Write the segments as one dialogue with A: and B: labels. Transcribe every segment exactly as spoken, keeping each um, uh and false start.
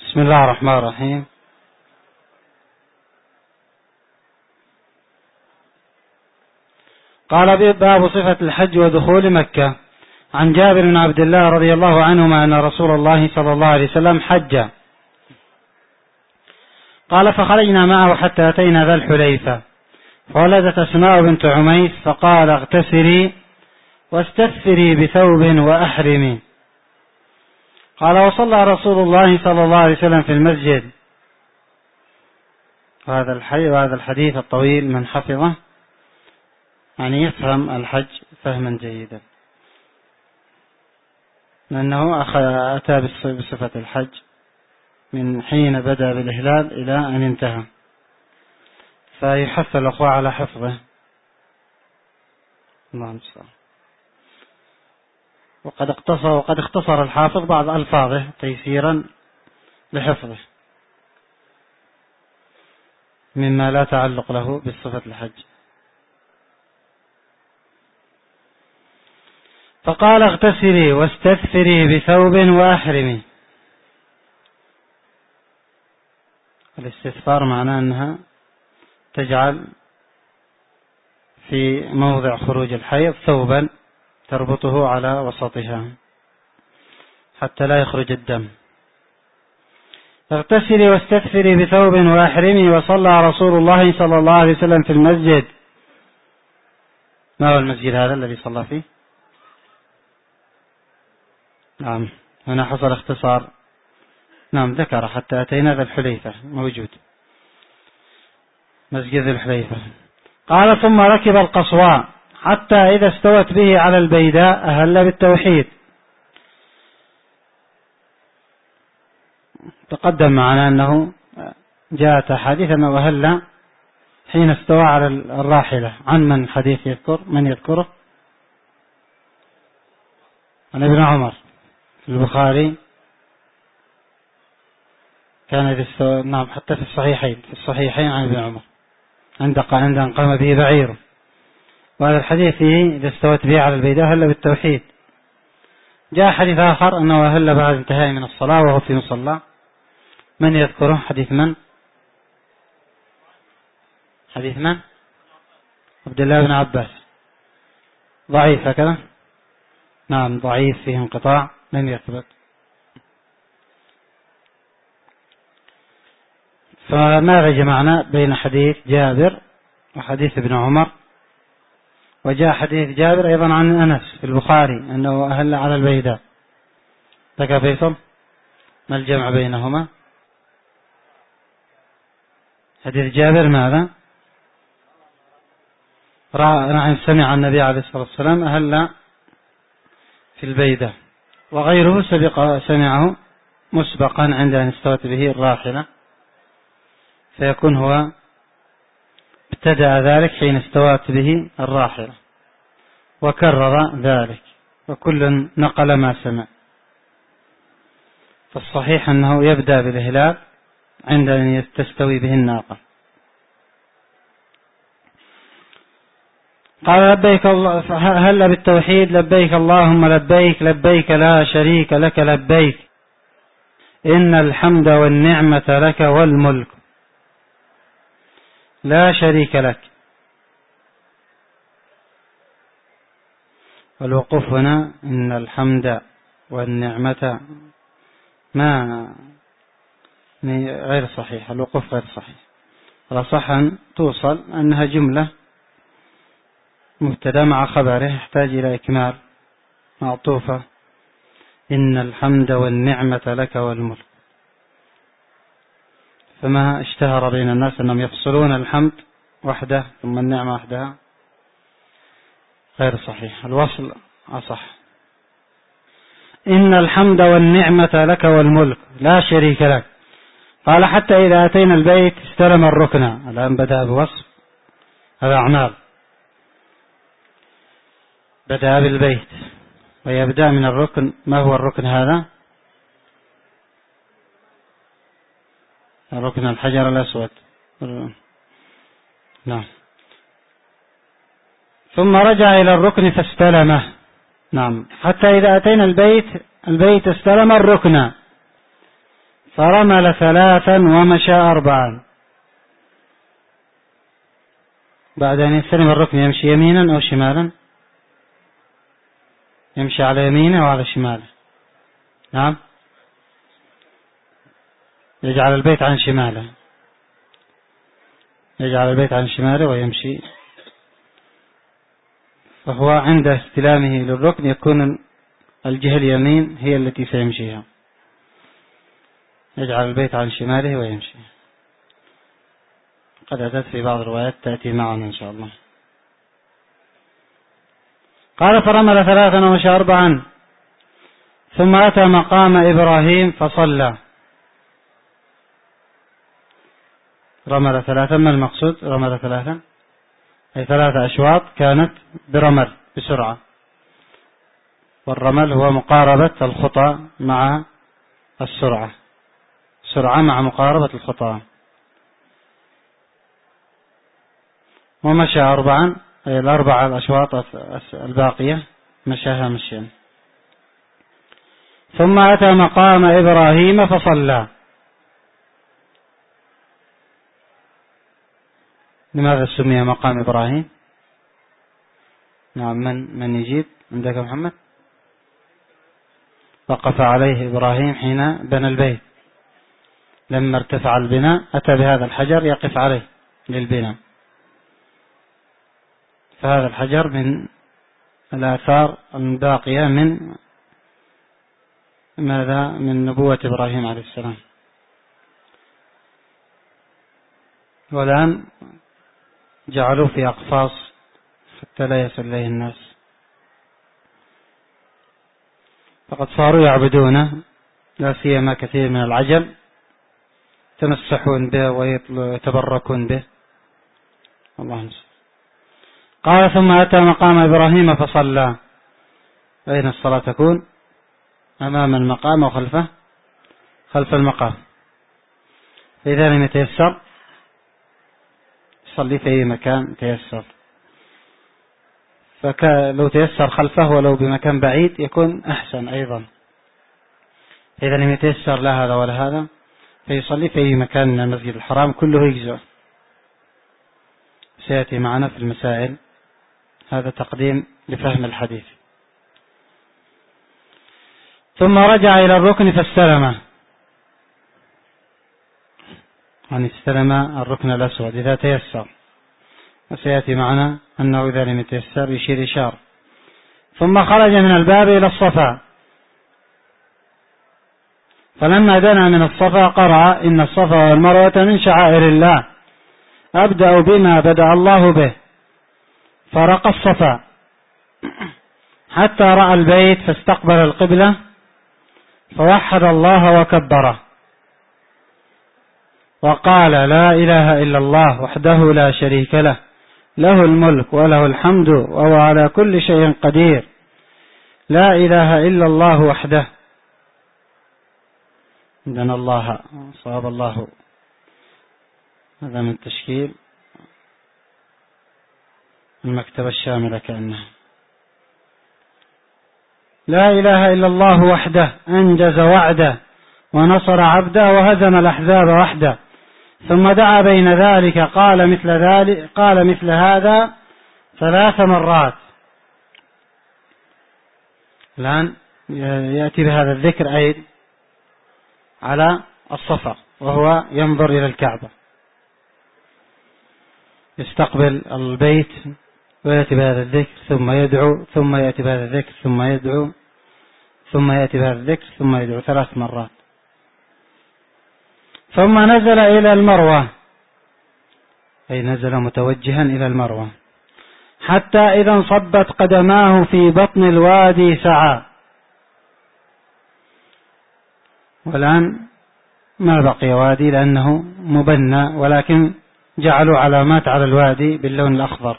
A: بسم الله الرحمن الرحيم. قال باب صفة الحج ودخول مكة. عن جابر بن عبد الله رضي الله عنهما أن رسول الله صلى الله عليه وسلم حج. قال فخرجنا معه حتى أتينا ذا الحليفة فولدت أسماء بنت عميس فقال اغتسلي واستثري بثوب وأحرمي. قال وصلى رسول الله صلى الله عليه وسلم في المسجد. وهذا الحي وهذا الحديث الطويل من حفظه يعني يفهم الحج فهما جيدا، لأنه أتى بصفة الحج من حين بدأ بالإهلال إلى أن انتهى، فيحث الأخوة على حفظه. الله المستعان. وقد اقتصر وقد اختصر الحافظ بعض ألفاظه تيسيرا لحفظه مما لا تعلق له بصفة الحج. فقال اغتسلي واستثري بثوب وأحرمي. الاستثفار معناه أنها تجعل في موضع خروج الحيض ثوبا تربطه على وسطها حتى لا يخرج الدم. اغتسلي واستثفري بثوب وأحرمي. وصلى رسول الله صلى الله عليه وسلم في المسجد. ما هو المسجد هذا الذي صلى فيه؟ نعم هنا حصل اختصار. نعم ذكر حتى أتينا ذا الحليفة موجود مسجد ذي الحليفة. قال ثم ركب القصواء حتى إذا استوت به على البيداء أهل بالتوحيد. تقدم معنا أنه جاءت حديث أنه أهل حين استوى على الراحلة. عن من حديث يذكر من يذكره؟ عن ابن عمر في البخاري كان إذا استوى. نعم حتى في الصحيحين في الصحيحين عن ابن عمر عند عند أن قام به بعيره. وهذا الحديث فيه إذا استوت به على البيداء أهل بالتوحيد. جاء حديث آخر أنه أهل بعد انتهاء من الصلاة وهو في مصلى. من يذكره؟ حديث من؟ حديث من؟ عبد الله بن عباس. ضعيف هكذا؟ نعم ضعيف فيه انقطاع لم يثبت. فماذا جمعنا بين حديث جابر وحديث ابن عمر؟ وجاء حديث جابر أيضا عن أنس في البخاري أنه أهل على البيداء. لك فيصل ما الجمع بينهما؟ حديث جابر ماذا؟ نعم سمع النبي عليه الصلاة والسلام أهل في البيداء، وغيره سبق سمعه مسبقا عند أن استوت به الراحلة، فيكون هو ابتدأ ذلك حين استوت به الراحلة وكرر ذلك، وكل نقل ما سمع. فالصحيح أنه يبدأ بالإهلال عند أن تستوي به الناقة. قال لبيك الله هل بالتوحيد لبيك اللهم لبيك لبيك لا شريك لك لبيك إن الحمد والنعمة لك والملك لا شريك لك. والوقوف هنا إن الحمد والنعمة ما غير صحيح، الوقوف غير صحيح. الأصح أن توصل أنها جملة مبتدأ مع خبره يحتاج إلى إكمال معطوفة إن الحمد والنعمة لك والملك. فما اشتهر بين الناس أنهم يفصلون الحمد وحده ثم النعمة وحدها غير صحيح، الوصل أصح. إن الحمد والنعمة لك والملك لا شريك لك. قال حتى إذا أتينا البيت استلم الركن. الآن بدأ بوصف هذا أعمال، بدأ بالبيت ويبدأ من الركن. ما هو الركن هذا؟ ركن الحجر الأسود. نعم. ثم رجع إلى الركن فاستلمه. نعم حتى إذا أتينا البيت البيت استلم الركن فرمل ثلاثا ومشى أربعا. بعد أن يستلم الركن يمشي يمينا أو شمالا؟ يمشي على يمينه وعلى شماله. نعم، يجعل البيت عن شماله، يجعل البيت عن شماله ويمشي. فهو عند استلامه للركن يكون الجهة اليمين هي التي سيمشيها، يجعل البيت عن شماله ويمشي. قد أتت في بعض الروايات تأتي معنا إن شاء الله. قال فرمل ثلاثا ومشى أربعا ثم أتى مقام إبراهيم فصلى. رمل ثلاثا، ما المقصود؟ رمل ثلاثا أي ثلاثة أشواط كانت برمل بسرعة، والرمل هو مقاربة الخطى مع السرعة، سرعة مع مقاربة الخطى. ومشى أربعا أي الأربع الأشواط الباقية مشاها مشيا. ثم أتى مقام إبراهيم فصلى. لماذا سمي مقام إبراهيم؟ نعم، من من يجيب عندك محمد؟ وقف عليه إبراهيم حين بنى البيت، لما ارتفع البناء أتى بهذا الحجر يقف عليه للبناء، فهذا الحجر من الآثار الباقية من ماذا؟ من نبوة إبراهيم عليه السلام. والآن جعلوا في أقفاص حتى لا يصل إليه الناس، فقد صاروا يعبدونه، لا سيما كثير من العجم يتمسحون به ويتبركون به. الله المستعان. قال ثم أتى مقام إبراهيم فصلى. أين الصلاة تكون؟ أمام المقام وخلفه؟ خلف المقام. فإذا لم يتيسر صلي في أي مكان تيسر، فلو تيسر خلفه ولو بمكان بعيد يكون أحسن أيضا. إذا لم يتيسر لا هذا ولا هذا فيصلي في أي مكان من المسجد الحرام، كله يجزء. سيأتي معنا في المسائل، هذا تقديم لفهم الحديث. ثم رجع إلى الركن فاستلمه، يعني استلم الركن الأسود إذا تيسر، وسيأتي معنا أنه إذا لم يتيسر يشير إشارة. ثم خرج من الباب إلى الصفا، فلما دنا من الصفا قرأ إن الصفا والمروة من شعائر الله أبدأ بما بدأ الله به، فرقى الصفا حتى رأى البيت فاستقبل القبلة فوحد الله وكبره وقال لا إله إلا الله وحده لا شريك له، له الملك وله الحمد وهو على كل شيء قدير، لا إله إلا الله وحده. إذن الله صواب الله، هذا من تشكيل المكتبة الشاملة كأنها. لا إله إلا الله وحده أنجز وعده ونصر عبده وهزم الأحزاب وحده. ثم دعا بين ذلك قال مثل ذلك قال مثل هذا ثلاث مرات. الآن يأتي بهذا الذكر أيضا على الصفا وهو ينظر إلى الكعبة، يستقبل البيت ويأتي بهذا الذكر ثم يدعو، ثم يأتي بهذا الذكر ثم يدعو، ثم يأتي بهذا الذكر ثم يدعو ثلاث مرات. ثم نزل إلى المروة، أي نزل متوجها إلى المروة، حتى إذا انصبت قدماه في بطن الوادي سعى. والآن ما بقي وادي لأنه مبنى، ولكن جعلوا علامات على الوادي باللون الأخضر،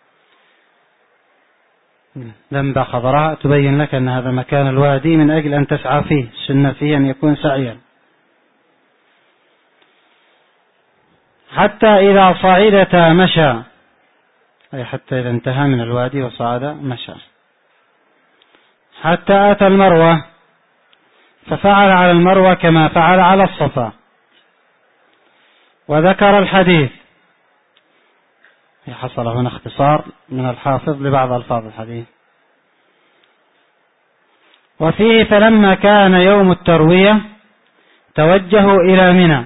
A: لمبة خضراء تبين لك أن هذا مكان الوادي من أجل أن تسعى فيه، السنة فيه أن يكون سعيا. حتى إذا صعدتا مشى، أي حتى إذا انتهى من الوادي وصعد مشى. حتى أتى المروة ففعل على المروة كما فعل على الصفا. وذكر الحديث، حصل هنا اختصار من الحافظ لبعض ألفاظ الحديث. وفيه فلما كان يوم التروية توجهوا إلى منى.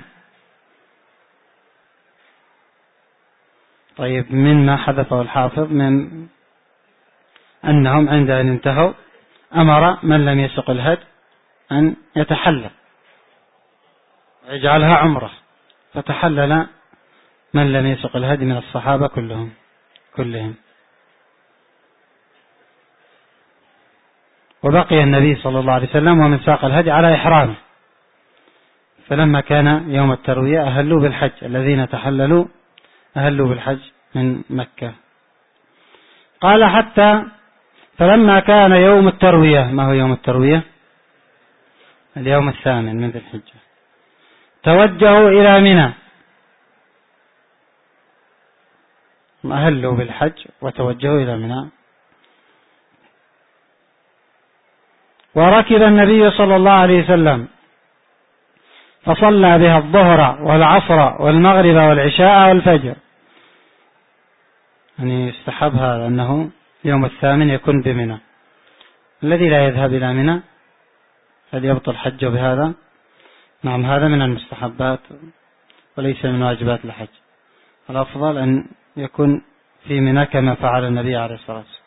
A: طيب، مما حذفه الحافظ من أنهم عند أن انتهوا أمر من لم يسق الهدي أن يتحلل ويجعلها عمره، فتحلل من لم يسق الهدي من الصحابة كلهم كلهم وبقي النبي صلى الله عليه وسلم ومن ساق الهدي على إحرامه. فلما كان يوم التروية أهلوا بالحج، الذين تحللوا أهلوا بالحج من مكة. قال حتى فلما كان يوم التروية، ما هو يوم التروية؟ اليوم الثامن من ذي الحجة، توجهوا إلى منى، أهلوا بالحج وتوجهوا إلى منى. وركب النبي صلى الله عليه وسلم فصلى بها الظهر والعصر والمغرب والعشاء والفجر. يعني يستحب هذا أنه يوم الثامن يكون بمنى. الذي لا يذهب إلى منى هل يبطل حجه بهذا؟ نعم، هذا من المستحبات وليس من واجبات الحج. الأفضل أن يكون في منى كما فعل النبي عليه الصلاة والسلام.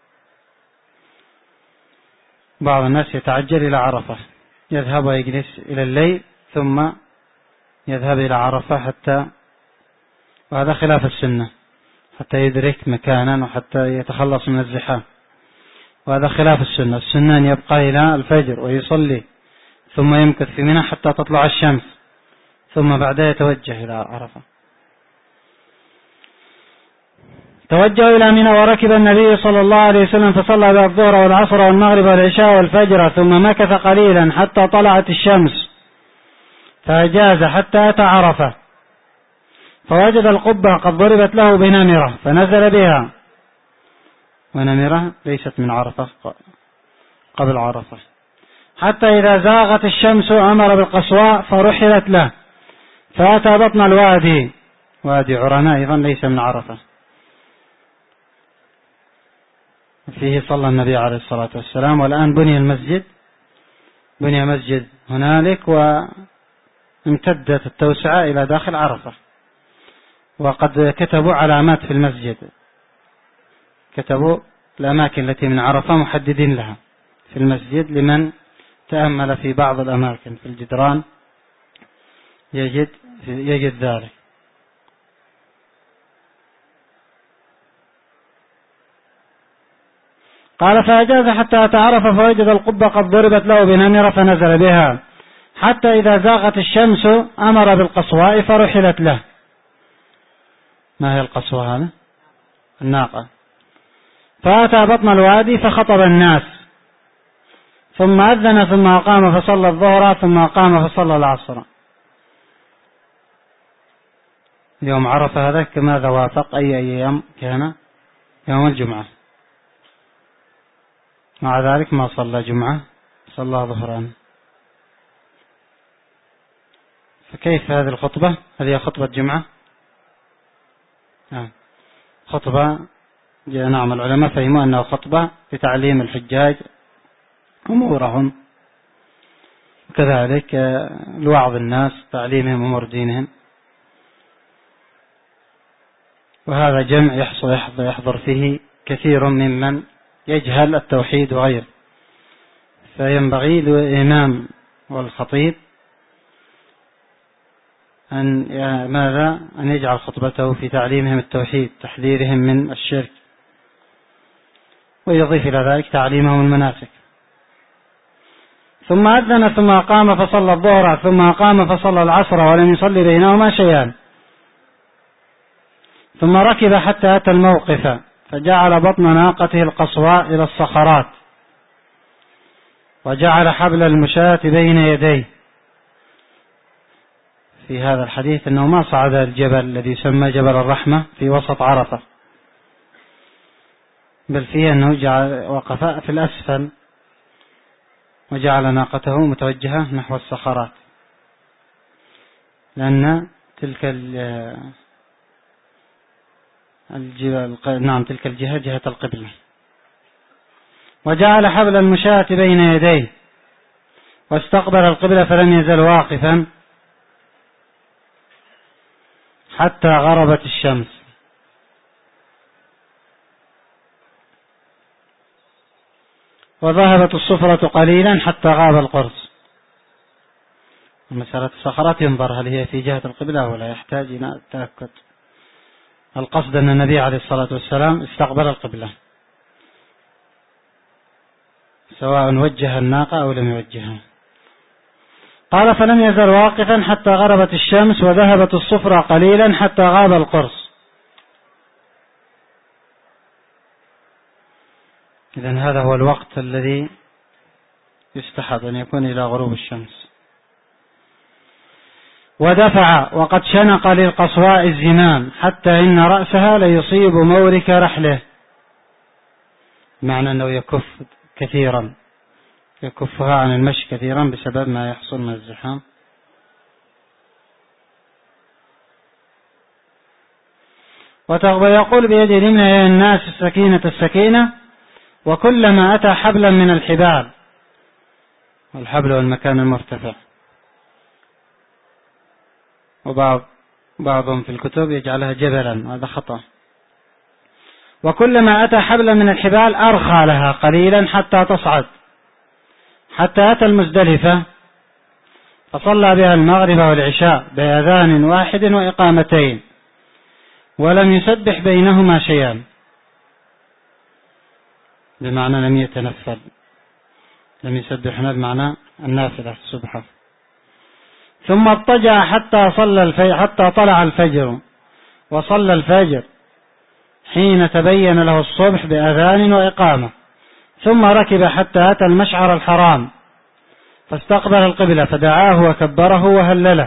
A: بعض الناس يتعجل إلى عرفة، يذهب ويجلس إلى الليل ثم يذهب إلى عرفة حتى، وهذا خلاف السنة، حتى يدرك مكانا وحتى يتخلص من الزحام، وهذا خلاف السنة. السنة أن يبقى إلى الفجر ويصلي ثم يمكث في منى حتى تطلع الشمس، ثم بعدها يتوجه إلى عرفة. توجهوا إلى منى وركب النبي صلى الله عليه وسلم فصلى بها الظهر والعصر والمغرب والعشاء والفجر، ثم مكث قليلا حتى طلعت الشمس، فأجاز حتى أتى عرفة، فوجد القبة قد ضربت له بنمرة فنزل بها. ونمرة ليست من عرفة، قبل عرفة. حتى إذا زاغت الشمس أمر بالقصواء فرحلت له، فأتى بطن الوادي، وادي عرناء أيضا ليس من عرفة، فيه صلى النبي عليه الصلاة والسلام. والآن بني المسجد، بني مسجد هنالك، وامتدت التوسعة إلى داخل عرفة، وقد كتبوا علامات في المسجد، كتبوا الأماكن التي من عرفة محددين لها في المسجد، لمن تأمل في بعض الأماكن في الجدران يجد يجد ذلك. قال فأجاز حتى أتعرف فوجد القبة قد ضربت له بنمرة فنزل بها، حتى إذا زاغت الشمس أمر بالقصواء فرحلت له. ما هي القصوى؟ هذا الناقة. فأتى بطن الوادي فخطب الناس، ثم أذن ثم أقام فصلى الظهر ثم أقام فصلى العصر. يوم عرفة هذا كماذا وافق؟ أي أيام كان؟ يوم الجمعة، مع ذلك ما صلى جمعة، صلى ظهران. فكيف هذه الخطبة؟ هذه خطبة جمعة؟ نعم، خطبة. نعم، العلماء فهموا أنه خطبة لتعليم الحجاج أمورهم، وكذلك لوعظ الناس، تعليمهم أمور دينهم. وهذا جمع يحصل يحضر فيه كثير ممن يجهل التوحيد وغيره، فينبغي للإمام والخطيب أن ماذا أن يجعل خطبته في تعليمهم التوحيد، تحذيرهم من الشرك، ويضيف إلى ذلك تعليمهم المناسك. ثم أذن ثم أقام فصلى الظهر ثم أقام فصلى العصر ولم يصلي بينهما شيئا. ثم ركب حتى أتى الموقف فجعل بطن ناقته القصواء إلى الصخرات، وجعل حبل المشاة بين يديه. في هذا الحديث أنه ما صعد الجبل الذي يسمى جبل الرحمة في وسط عرفة، بل فيه أنه جعل وقف في الأسفل، وجعل ناقته متوجهة نحو الصخرات، لأن تلك الجهة نعم تلك الجهة جهة القبلة. وجعل حبل المشاة بين يديه واستقبل القبلة فلم يزل واقفا حتى غربت الشمس. وذهبت الصفرة قليلا حتى غاب القرص. مسألة الصخرات ينظر هل هي في جهة القبلة ولا يحتاج إلى التأكد. القصد أن النبي عليه الصلاة والسلام استقبل القبلة سواء وجه الناقة أو لم يوجهها. قال فلم يزل واقفا حتى غربت الشمس وذهبت الصفرة قليلا حتى غاب القرص. إذن هذا هو الوقت الذي يستحب أن يكون إلى غروب الشمس. ودفع وقد شنق للقصواء الزمام حتى إن رأسها ليصيب مورك رحله، معنى أنه يكف كثيرا، يكفها عن المشي كثيرا بسبب ما يحصل من الزحام. ويقول بيده اليمنى يا الناس السكينة السكينة، وكلما أتى حبلا من الحبال، والحبل والمكان المرتفع، وبعض بعضهم في الكتب يجعلها جبلا، هذا خطأ. وكلما أتى حبلا من الحبال أرخى لها قليلا حتى تصعد، حتى أتى المزدلفة فصلى بها المغرب والعشاء بأذان واحد وإقامتين، ولم يسبح بينهما شيئا، بمعنى لم يتنفل، لم يسبح بمعنى النافلة السبحة. ثم اضطجع حتى صلى الفجر حتى طلع الفجر، وصلى الفجر حين تبين له الصبح بأذان وإقامة. ثم ركب حتى أتى المشعر الحرام فاستقبل القبلة فدعاه وكبره وهلله.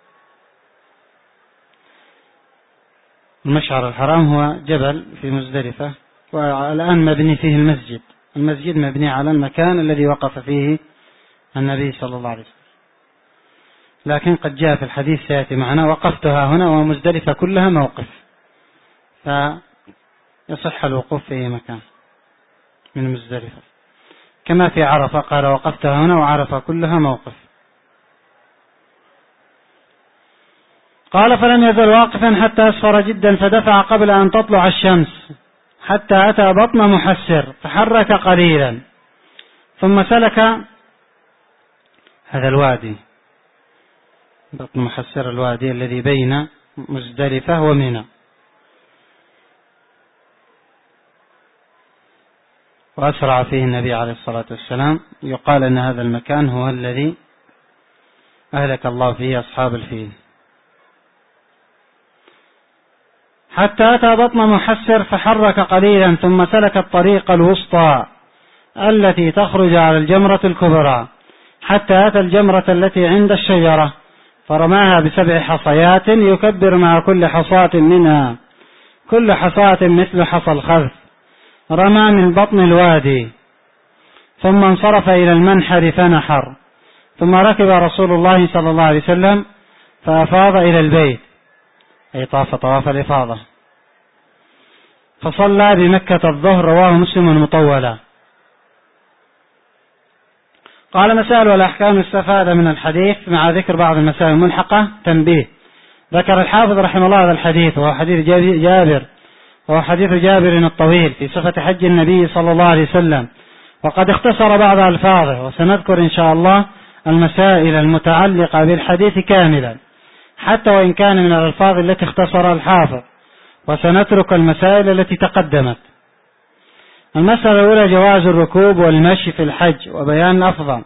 A: المشعر الحرام هو جبل في مزدلفة، والآن مبني فيه المسجد. المسجد مبني على المكان الذي وقف فيه النبي صلى الله عليه وسلم، لكن قد جاء في الحديث سيأتي معنا وقفتها هنا ومزدلفة كلها موقف، فيصح الوقوف في أي مكان من مزدلفة، كما في عرفة قال وقفتها هنا وعرفة كلها موقف. قال فلم يزل واقفا حتى أسفر جدا فدفع قبل أن تطلع الشمس حتى أتى بطن محسر فحرك قليلا، ثم سلك هذا الوادي، بطن محسر الوادي الذي بين مزدلفة ومنى، وأسرع فيه النبي عليه الصلاة والسلام. يقال أن هذا المكان هو الذي أهلك الله فيه أصحاب الفيل. حتى أتى بطن محسر فحرك قليلا، ثم سلك الطريق الوسطى التي تخرج على الجمرة الكبرى حتى أتى الجمرة التي عند الشجرة فرماها بسبع حصيات يكبر مع كل حصاة منها كل حصاة مثل حصى الخذف. رمى من بطن الوادي ثم انصرف إلى المنحر فنحر، ثم ركب رسول الله صلى الله عليه وسلم فأفاض إلى البيت، أي طاف طواف الإفاضة، فصلى بمكة الظهر. رواه مسلم مطولا. قال مسائل والأحكام استفاد من الحديث مع ذكر بعض المسائل الملحقة. تنبيه: ذكر الحافظ رحمه الله هذا الحديث وهو حديث جابر وهو حديث جابر الطويل في صفة حج النبي صلى الله عليه وسلم، وقد اختصر بعض ألفاظه، وسنذكر إن شاء الله المسائل المتعلقة بالحديث كاملا حتى وإن كان من الألفاظ التي اختصر الحافظ، وسنترك المسائل التي تقدمت. المسألة الأولى جواز الركوب والمشي في الحج وبيان الأفضل.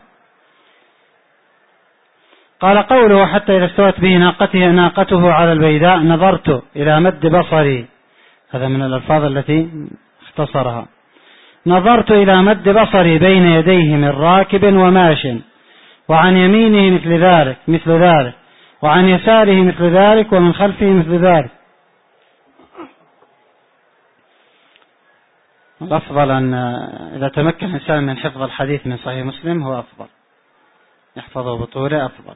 A: قال قوله حتى إذا استوت به ناقته ناقته على البيداء نظرت إلى مد بصري، هذا من الألفاظ التي اختصرها. نظرت إلى مد بصري بين يديه من راكب وماش، وعن يمينه مثل ذلك مثل ذلك وعن يساره مثل ذلك ومن خلفه مثل ذلك. الأفضل أن إذا تمكن الإنسان من حفظ الحديث من صحيح مسلم هو أفضل، يحفظه بطوله أفضل.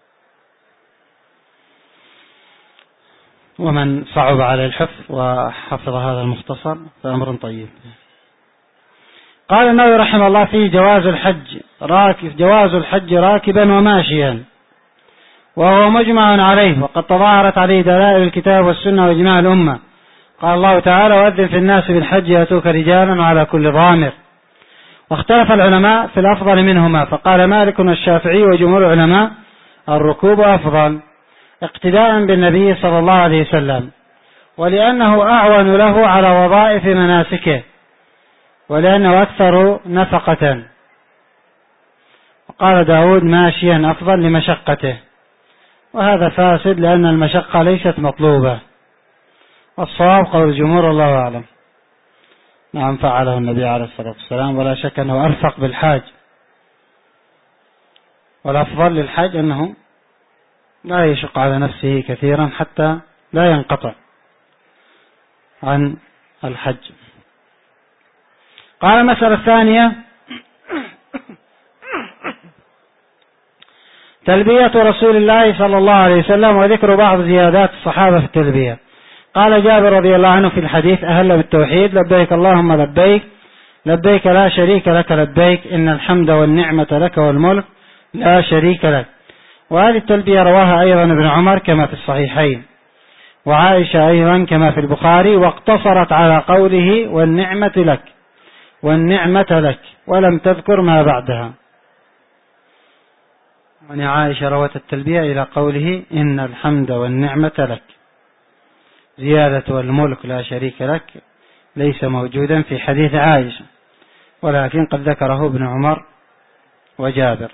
A: ومن صعب عليه الحفظ وحفظ هذا المختصر فأمر طيب. قال النووي رحمه الله فيه جواز الحج راكب جواز الحج راكبا وماشيا، وهو مجمع عليه، وقد تظاهرت عليه دلائل الكتاب والسنة وإجماع الأمة. قال الله تعالى: وأذن في الناس بالحج يأتوك رجالا وعلى كل ضامر. واختلف العلماء في الأفضل منهما، فقال مالك والشافعي وجمهور العلماء الركوب أفضل اقتداء بالنبي صلى الله عليه وسلم، ولأنه أعون له على وظائف مناسكه، ولأنه أكثر نفقة. وقال داود ماشيا أفضل لمشقته، وهذا فاسد لأن المشقة ليست مطلوبة، والصواب قول الجمهور الله أعلم. نعم فعله النبي عليه الصلاة والسلام، ولا شك أنه أرفق بالحاج، والأفضل للحاج أنه لا يشق على نفسه كثيرا حتى لا ينقطع عن الحج. قال المسألة الثانية تلبية رسول الله صلى الله عليه وسلم، وذكر بعض زيادات الصحابة في التلبية. قال جابر رضي الله عنه في الحديث: أهل بالتوحيد لبيك اللهم لبيك لبيك لا شريك لك لبيك إن الحمد والنعمة لك والملك لا شريك لك. وهذه التلبية رواها أيضا ابن عمر كما في الصحيحين، وعائشة أيضا كما في البخاري، واقتصرت على قوله والنعمة لك والنعمة لك، ولم تذكر ما بعدها. يعني عائشة روت التلبية إلى قوله إن الحمد والنعمة لك. زيادة والملك لا شريك لك ليس موجودا في حديث عائشة، ولكن قد ذكره ابن عمر وجابر.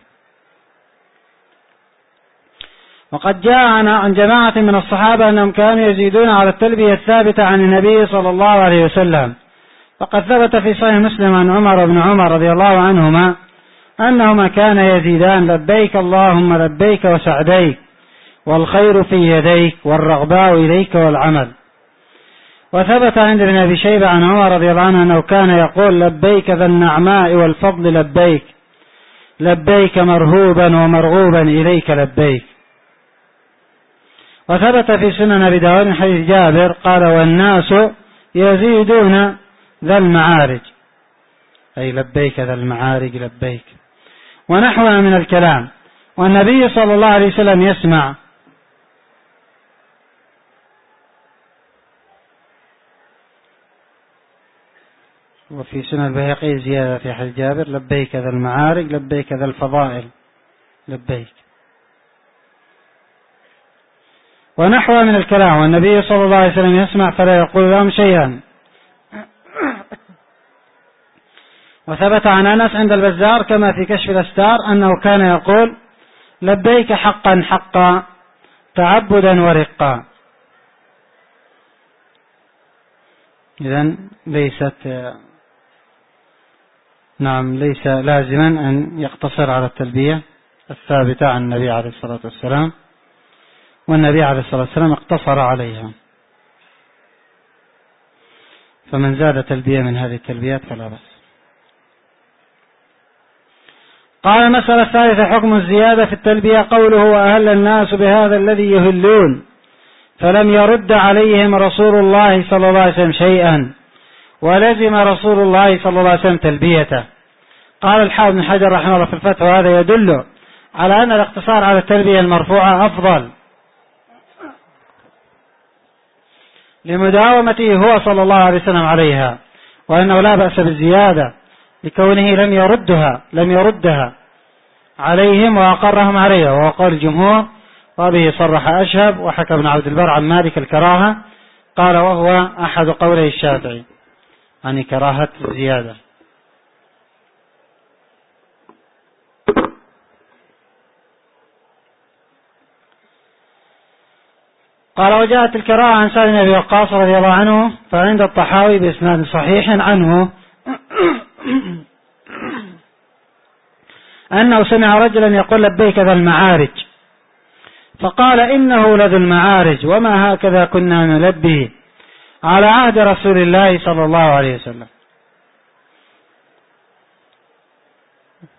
A: وقد جاء عن جماعة من الصحابة أنهم كانوا يزيدون على التلبية الثابتة عن النبي صلى الله عليه وسلم. فقد ثبت في صحيح مسلم عن عمر بن عمر رضي الله عنهما أنهما كان يزيدان لبيك اللهم لبيك وسعديك والخير في يديك والرغباء إليك والعمل. وثبت عند ابن أبي شيبة عن عمر رضي الله عنه أنه كان يقول لبيك ذا النعماء والفضل لبيك لبيك مرهوبا ومرغوبا إليك لبيك. وثبت في سنن أبي داود من حديث جابر قال والناس يزيدون ذا المعارج، أي لبيك ذا المعارج لبيك، ونحوها من الكلام. والنبي صلى الله عليه وسلم يسمع وفي سنن البيهقي زيادة في حديث جابر لبيك ذا المعارج لبيك ذا الفضائل لبيك، ونحوها من الكلام. والنبي صلى الله عليه وسلم يسمع فلا يقول لهم شيئا. وثبت عن أنس عند البزار كما في كشف الأستار أنه كان يقول لبيك حقا حقا تعبدا ورقا. إذن ليست نعم ليس لازما أن يقتصر على التلبية الثابتة عن النبي عليه الصلاة والسلام، والنبي عليه الصلاة والسلام اقتصر عليها، فمن زاد تلبية من هذه التلبيات فلا بأس. قال المسألة الثالثة حكم الزيادة في التلبية. قوله وأهل الناس بهذا الذي يهلون، فلم يرد عليهم رسول الله صلى الله عليه وسلم شيئا، ولزم رسول الله صلى الله عليه وسلم تلبيته. قال الحافظ بن حجر رحمه الله في الفتح وهذا يدل على أن الاقتصار على التلبية المرفوعة أفضل لمداومته هو صلى الله عليه وسلم عليها، وأنه لا بأس بالزيادة لكونه لم يردها لم يردها عليهم وأقرهم عليها، وهو قول الجمهور، وبه صرح أشهب وحكى ابن عبد البر عن مالك الكراهة، قال وهو أحد قولي الشافعي عن كراهة الزيادة. قال وجاءت الكراهة عن سعد بن أبي وقاص رضي الله عنه، فعند الطحاوي بإسناد صحيح عنه أنه سمع رجلا يقول لبيك ذا المعارج، فقال إنه لذو المعارج وما هكذا كنا نلبيه على عهد رسول الله صلى الله عليه وسلم.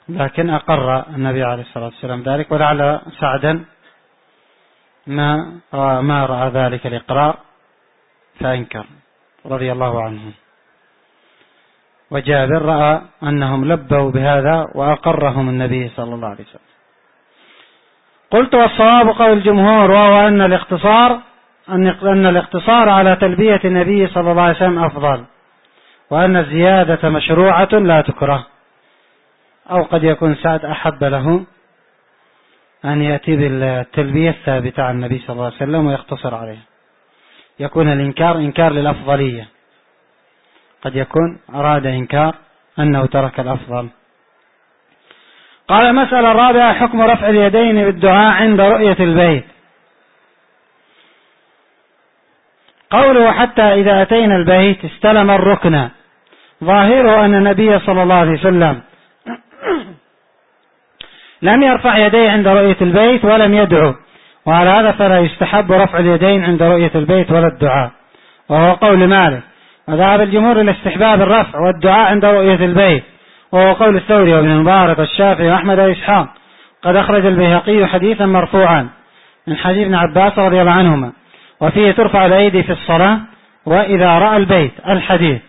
A: لكن أقر النبي عليه الصلاة والسلام ذلك، ولعل سعدا ما ما رأى ذلك الإقرار فأنكر رضي الله عنه. وجابر رأى أنهم لبوا بهذا وأقرهم النبي صلى الله عليه وسلم. قلت والصواب قول الجمهور، وهو أن الاختصار أن الاقتصار على تلبية النبي صلى الله عليه وسلم أفضل، وأن الزيادة مشروعة لا تكره. أو قد يكون سعد أحب له أن يأتي بالتلبية الثابتة عن النبي صلى الله عليه وسلم ويختصر عليه، يكون الإنكار إنكار للأفضلية، قد يكون أراد إنكار أنه ترك الأفضل. قال المسألة الرابعة: حكم رفع اليدين بالدعاء عند رؤية البيت. قوله حتى إذا أتينا البيت استلم الركن، ظاهره أن النبي صلى الله عليه وسلم لم يرفع يديه عند رؤية البيت ولم يدعو، وعلى هذا فلا يستحب رفع اليدين عند رؤية البيت ولا الدعاء، وهو قول مالك. وذهب الجمهور إلى استحباب الرفع والدعاء عند رؤية البيت، وهو قول الثوري وابن المبارك والشافعي وأحمد وإسحاق. قد أخرج البيهقي حديثا مرفوعا من حديث ابن عباس رضي الله عنهما، وفيه ترفع الأيدي في الصلاة وإذا رأى البيت الحديث،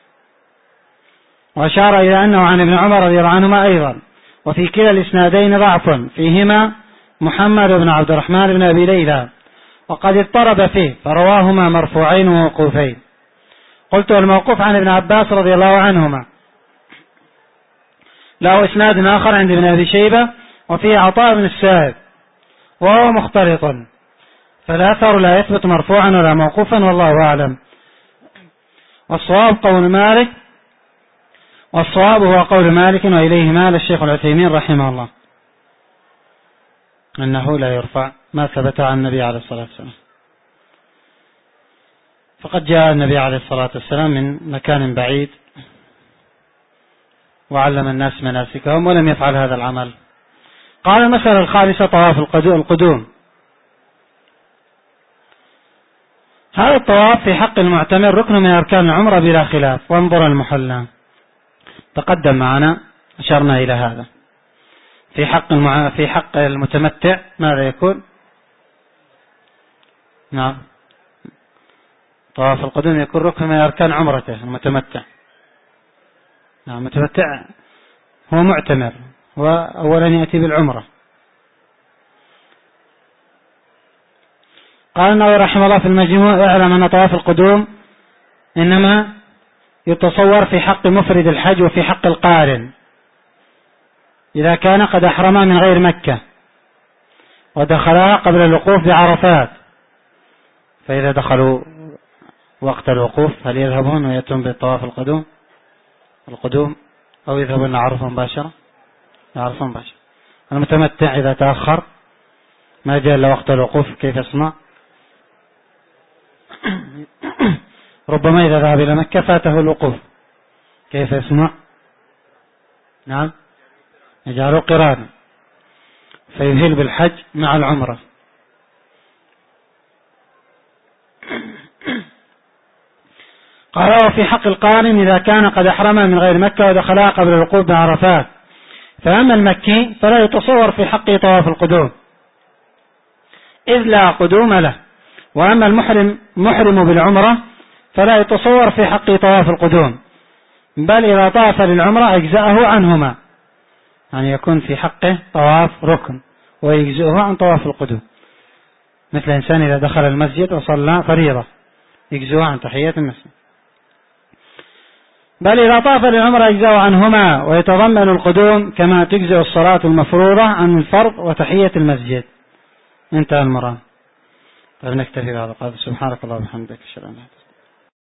A: وأشار إلى أنه عن ابن عمر رضي الله عنهما أيضا. وفي كلا الإسنادين ضعف، فيهما محمد بن عبد الرحمن بن أبي ليلى، وقد اضطرب فيه، فرواهما مرفوعين وموقوفين. قلت والموقوف عن ابن عباس رضي الله عنهما له إسناد آخر عند ابن أبي شيبة، وفيه عطاء بن السائب وهو مختلط، فالأثر لا يثبت مرفوعا ولا موقوفا، والله أعلم. والصواب قول مالك والصواب هو قول مالك وإليه مال الشيخ العثيمين رحمه الله، أنه لا يرفع ما ثبت عن النبي عليه الصلاة والسلام. فقد جاء النبي عليه الصلاة والسلام من مكان بعيد وعلم الناس مناسكهم ولم يفعل هذا العمل. قال المسألة الخامسة: طواف القدوم. هذا الطواف في حق المعتمر ركن من أركان العمرة بلا خلاف، وانظر المحلى تقدم معنا أشرنا إلى هذا. في حق المع... في حق المتمتع ماذا يكون؟ نعم، طواف القدوم يكون ركن من أركان عمرته المتمتع. نعم، المتمتع هو معتمر، وأولا يأتي بالعمرة. قال النووي رحمه الله في المجموع: اعلم أن طواف القدوم إنما يتصور في حق مفرد الحج وفي حق القارن إذا كان قد أحرم من غير مكة ودخلها قبل الوقوف بعرفات. فإذا دخلوا وقت الوقوف هل يذهبون ويأتون بالطواف القدوم القدوم أو يذهبون لعرفة مباشرة؟ لعرفة مباشرة. المتمتع إذا تأخر ما جاء إلا وقت الوقوف كيف يصنع؟ ربما إذا ذهب إلى مكة فاته الوقوف كيف يصنع؟ نعم، يجعله قرانا فيذهل بالحج مع العمرة. قال: وفي حق القارن إذا كان قد أحرم من غير مكة ودخلها قبل الوقوف بعرفات. فأما المكي فلا يتصور في حقه طواف القدوم إذ لا قدوم له، وأما المحرم محرم بالعمرة فلا يتصور في حقه طواف القدوم، بل إذا طاف للعمرة أجزأه عنهما، يعني يكون في حقه طواف ركن ويجزئه عن طواف القدوم، مثل إنسان إذا دخل المسجد وصلى فريضة يجزئه عن تحية المسجد. بل إذا طاف للعمرة أجزأه عنهما، ويتضمن القدوم كما تجزئ الصلاة المفروضة عن الفرض وتحية المسجد. انتهى المرام. طيب نكتفي بهذا القدر. سبحانك اللهم وبحمدك، اشهد ان لا اله الا انت.